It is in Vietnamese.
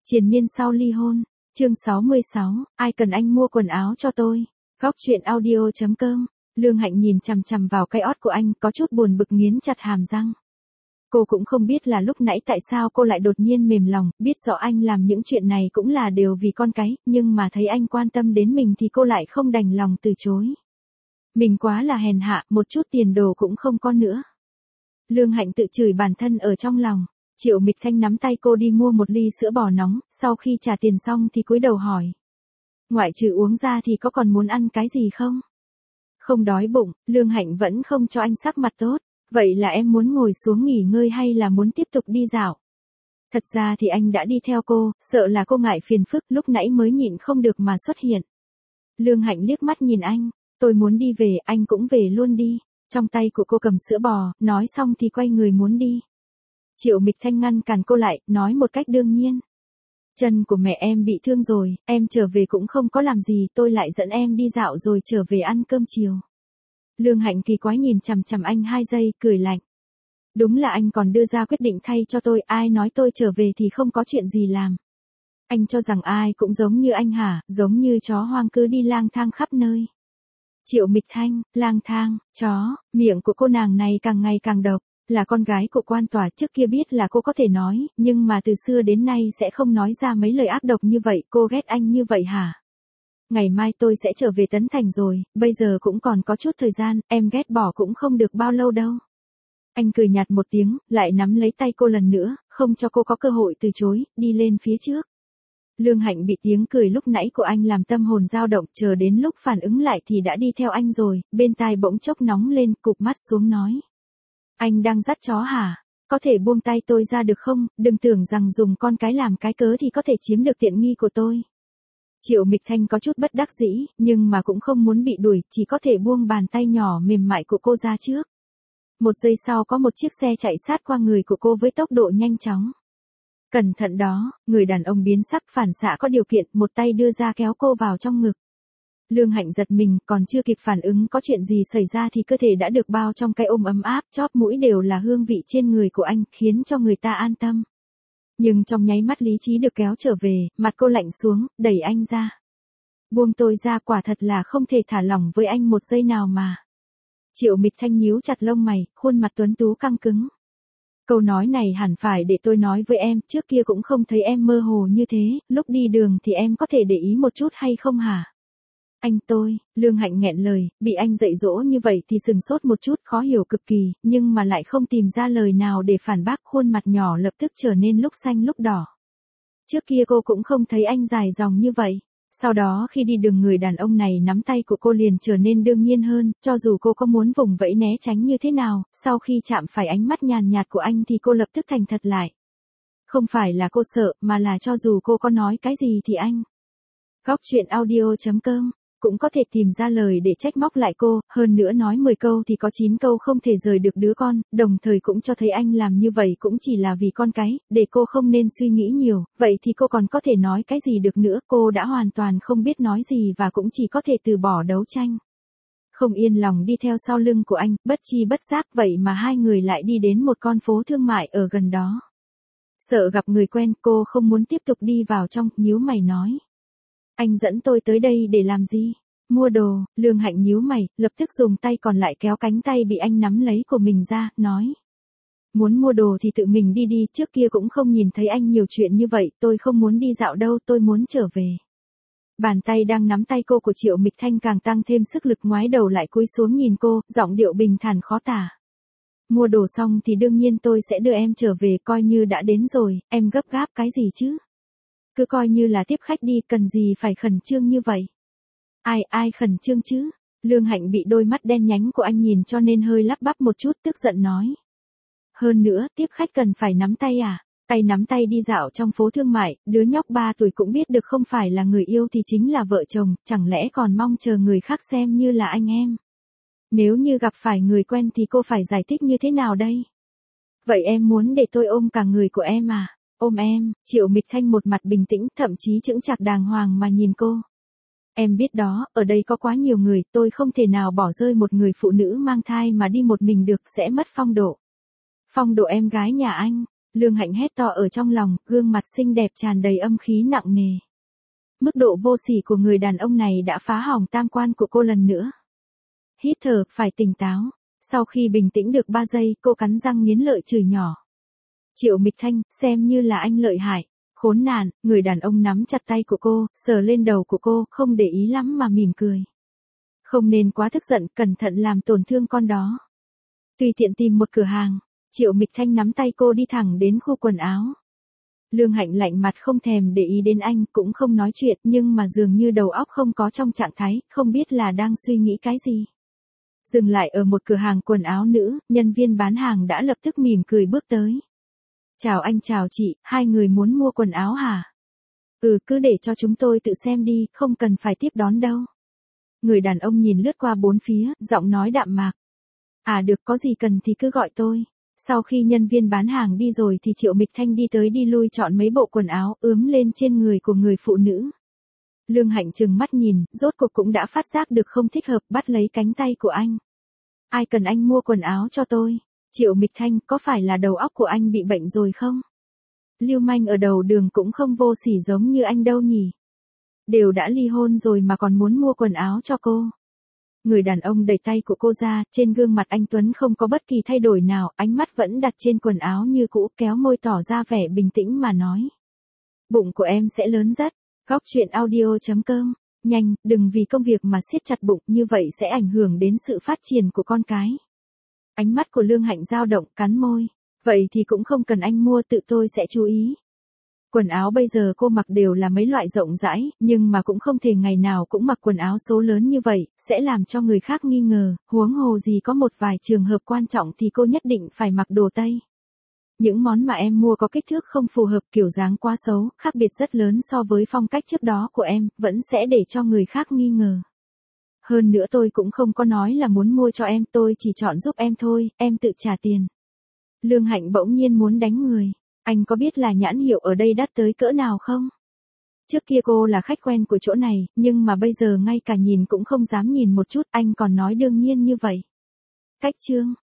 Triền miên sau ly hôn, chương 66, ai cần anh mua quần áo cho tôi. Góc truyện audio.com, Lương Hạnh nhìn chằm chằm vào cái ót của anh có chút buồn bực nghiến chặt hàm răng. Cô cũng không biết là lúc nãy tại sao cô lại đột nhiên mềm lòng, biết rõ anh làm những chuyện này cũng là đều vì con cái, nhưng mà thấy anh quan tâm đến mình thì cô lại không đành lòng từ chối. Mình quá là hèn hạ, một chút tiền đồ cũng không có nữa. Lương Hạnh tự chửi bản thân ở trong lòng. Triệu Mịch Thanh nắm tay cô đi mua một ly sữa bò nóng, sau khi trả tiền xong thì cúi đầu hỏi. Ngoại trừ uống ra thì có còn muốn ăn cái gì không? Không đói bụng, Lương Hạnh vẫn không cho anh sắc mặt tốt. Vậy là em muốn ngồi xuống nghỉ ngơi hay là muốn tiếp tục đi dạo? Thật ra thì anh đã đi theo cô, sợ là cô ngại phiền phức lúc nãy mới nhịn không được mà xuất hiện. Lương Hạnh liếc mắt nhìn anh, tôi muốn đi về, anh cũng về luôn đi. Trong tay của cô cầm sữa bò, nói xong thì quay người muốn đi. Triệu Mịch Thanh ngăn cản cô lại, nói một cách đương nhiên. Chân của mẹ em bị thương rồi, em trở về cũng không có làm gì, tôi lại dẫn em đi dạo rồi trở về ăn cơm chiều. Lương Hạnh kỳ quái nhìn chằm chằm anh 2 giây, cười lạnh. Đúng là anh còn đưa ra quyết định thay cho tôi, ai nói tôi trở về thì không có chuyện gì làm. Anh cho rằng ai cũng giống như anh hả, giống như chó hoang cứ đi lang thang khắp nơi. Triệu Mịch Thanh, lang thang, chó, miệng của cô nàng này càng ngày càng độc. Là con gái của quan tòa, trước kia biết là cô có thể nói, nhưng mà từ xưa đến nay sẽ không nói ra mấy lời ác độc như vậy. Cô ghét anh như vậy hả? Ngày mai tôi sẽ trở về Tấn Thành rồi, bây giờ cũng còn có chút thời gian, em ghét bỏ cũng không được bao lâu đâu. Anh cười nhạt một tiếng, lại nắm lấy tay cô lần nữa, không cho cô có cơ hội từ chối, đi lên phía trước. Lương Hạnh bị tiếng cười lúc nãy của anh làm tâm hồn dao động, chờ đến lúc phản ứng lại thì đã đi theo anh rồi, bên tai bỗng chốc nóng lên, cụp mắt xuống nói. Anh đang dắt chó hả? Có thể buông tay tôi ra được không? Đừng tưởng rằng dùng con cái làm cái cớ thì có thể chiếm được tiện nghi của tôi. Triệu Mịch Thanh có chút bất đắc dĩ, nhưng mà cũng không muốn bị đuổi, chỉ có thể buông bàn tay nhỏ mềm mại của cô ra trước. Một giây sau có một chiếc xe chạy sát qua người của cô với tốc độ nhanh chóng. Cẩn thận đó, người đàn ông biến sắc phản xạ có điều kiện, một tay đưa ra kéo cô vào trong ngực. Lương Hạnh giật mình, còn chưa kịp phản ứng có chuyện gì xảy ra thì cơ thể đã được bao trong cái ôm ấm áp, chóp mũi đều là hương vị trên người của anh, khiến cho người ta an tâm. Nhưng trong nháy mắt lý trí được kéo trở về, mặt cô lạnh xuống, đẩy anh ra. Buông tôi ra, quả thật là không thể thả lỏng với anh một giây nào mà. Triệu Mịch Thanh nhíu chặt lông mày, khuôn mặt tuấn tú căng cứng. Câu nói này hẳn phải để tôi nói với em, trước kia cũng không thấy em mơ hồ như thế, lúc đi đường thì em có thể để ý một chút hay không hả? Anh tôi, Lương Hạnh nghẹn lời, bị anh dạy dỗ như vậy thì sừng sốt một chút, khó hiểu cực kỳ, nhưng mà lại không tìm ra lời nào để phản bác, khuôn mặt nhỏ lập tức trở nên lúc xanh lúc đỏ. Trước kia cô cũng không thấy anh dài dòng như vậy. Sau đó khi đi đường người đàn ông này nắm tay của cô liền trở nên đương nhiên hơn, cho dù cô có muốn vùng vẫy né tránh như thế nào, sau khi chạm phải ánh mắt nhàn nhạt của anh thì cô lập tức thành thật lại. Không phải là cô sợ, mà là cho dù cô có nói cái gì thì anh. Góc truyện audio.com cũng có thể tìm ra lời để trách móc lại cô, hơn nữa nói 10 câu thì có 9 câu không thể rời được đứa con, đồng thời cũng cho thấy anh làm như vậy cũng chỉ là vì con cái, để cô không nên suy nghĩ nhiều, vậy thì cô còn có thể nói cái gì được nữa, cô đã hoàn toàn không biết nói gì và cũng chỉ có thể từ bỏ đấu tranh. Không yên lòng đi theo sau lưng của anh, bất chi bất giác vậy mà hai người lại đi đến một con phố thương mại ở gần đó. Sợ gặp người quen, cô không muốn tiếp tục đi vào trong, nhíu mày nói. Anh dẫn tôi tới đây để làm gì? Mua đồ. Lương Hạnh nhíu mày, lập tức dùng tay còn lại kéo cánh tay bị anh nắm lấy của mình ra, nói. Muốn mua đồ thì tự mình đi đi, trước kia cũng không nhìn thấy anh nhiều chuyện như vậy, tôi không muốn đi dạo đâu, tôi muốn trở về. Bàn tay đang nắm tay cô của Triệu Mịch Thanh càng tăng thêm sức lực, ngoái đầu lại cúi xuống nhìn cô, giọng điệu bình thản khó tả. Mua đồ xong thì đương nhiên tôi sẽ đưa em trở về, coi như đã đến rồi, em gấp gáp cái gì chứ? Cứ coi như là tiếp khách đi, cần gì phải khẩn trương như vậy? Ai khẩn trương chứ? Lương Hạnh bị đôi mắt đen nhánh của anh nhìn cho nên hơi lắp bắp một chút, tức giận nói. Hơn nữa, tiếp khách cần phải nắm tay à? Tay nắm tay đi dạo trong phố thương mại, đứa nhóc 3 tuổi cũng biết được không phải là người yêu thì chính là vợ chồng, chẳng lẽ còn mong chờ người khác xem như là anh em? Nếu như gặp phải người quen thì cô phải giải thích như thế nào đây? Vậy em muốn để tôi ôm cả người của em à? Ôm em, Triệu Mịch Thanh một mặt bình tĩnh, thậm chí chững chạc đàng hoàng mà nhìn cô. Em biết đó, ở đây có quá nhiều người, tôi không thể nào bỏ rơi một người phụ nữ mang thai mà đi một mình được, sẽ mất phong độ. Phong độ em gái nhà anh. Lương Hạnh hét to ở trong lòng, gương mặt xinh đẹp tràn đầy âm khí nặng nề. Mức độ vô sỉ của người đàn ông này đã phá hỏng tam quan của cô lần nữa. Hít thở, phải tỉnh táo. Sau khi bình tĩnh được 3 giây, cô cắn răng nghiến lợi chửi nhỏ. Triệu Mịch Thanh, xem như là anh lợi hại. Khốn nạn, người đàn ông nắm chặt tay của cô, sờ lên đầu của cô, không để ý lắm mà mỉm cười. Không nên quá tức giận, cẩn thận làm tổn thương con đó. Tùy tiện tìm một cửa hàng, Triệu Mịch Thanh nắm tay cô đi thẳng đến khu quần áo. Lương Hạnh lạnh mặt không thèm để ý đến anh, cũng không nói chuyện, nhưng mà dường như đầu óc không có trong trạng thái, không biết là đang suy nghĩ cái gì. Dừng lại ở một cửa hàng quần áo nữ, nhân viên bán hàng đã lập tức mỉm cười bước tới. Chào anh chào chị, hai người muốn mua quần áo hả? Cứ để cho chúng tôi tự xem đi, không cần phải tiếp đón đâu. Người đàn ông nhìn lướt qua bốn phía, giọng nói đạm mạc. Được, có gì cần thì cứ gọi tôi. Sau khi nhân viên bán hàng đi rồi thì Triệu Mịch Thanh đi tới đi lui chọn mấy bộ quần áo ướm lên trên người của người phụ nữ. Lương Hạnh trừng mắt nhìn, rốt cuộc cũng đã phát giác được không thích hợp, bắt lấy cánh tay của anh. Ai cần anh mua quần áo cho tôi? Triệu Mịch Thanh, có phải là đầu óc của anh bị bệnh rồi không? Lưu manh ở đầu đường cũng không vô sỉ giống như anh đâu nhỉ? Đều đã ly hôn rồi mà còn muốn mua quần áo cho cô. Người đàn ông đẩy tay của cô ra, trên gương mặt anh Tuấn không có bất kỳ thay đổi nào, ánh mắt vẫn đặt trên quần áo như cũ, kéo môi tỏ ra vẻ bình tĩnh mà nói. Bụng của em sẽ lớn rất. Góc truyện audio.com. Nhanh, đừng vì công việc mà siết chặt bụng, như vậy sẽ ảnh hưởng đến sự phát triển của con cái. Ánh mắt của Lương Hạnh dao động, cắn môi. Vậy thì cũng không cần anh mua, tự tôi sẽ chú ý. Quần áo bây giờ cô mặc đều là mấy loại rộng rãi, nhưng mà cũng không thể ngày nào cũng mặc quần áo số lớn như vậy, sẽ làm cho người khác nghi ngờ, huống hồ gì có một vài trường hợp quan trọng thì cô nhất định phải mặc đồ Tây. Những món mà em mua có kích thước không phù hợp, kiểu dáng quá xấu, khác biệt rất lớn so với phong cách trước đó của em, vẫn sẽ để cho người khác nghi ngờ. Hơn nữa tôi cũng không có nói là muốn mua cho em, tôi chỉ chọn giúp em thôi, em tự trả tiền. Lương Hạnh bỗng nhiên muốn đánh người. Anh có biết là nhãn hiệu ở đây đắt tới cỡ nào không? Trước kia cô là khách quen của chỗ này, nhưng mà bây giờ ngay cả nhìn cũng không dám nhìn một chút, anh còn nói đương nhiên như vậy. Cách chương.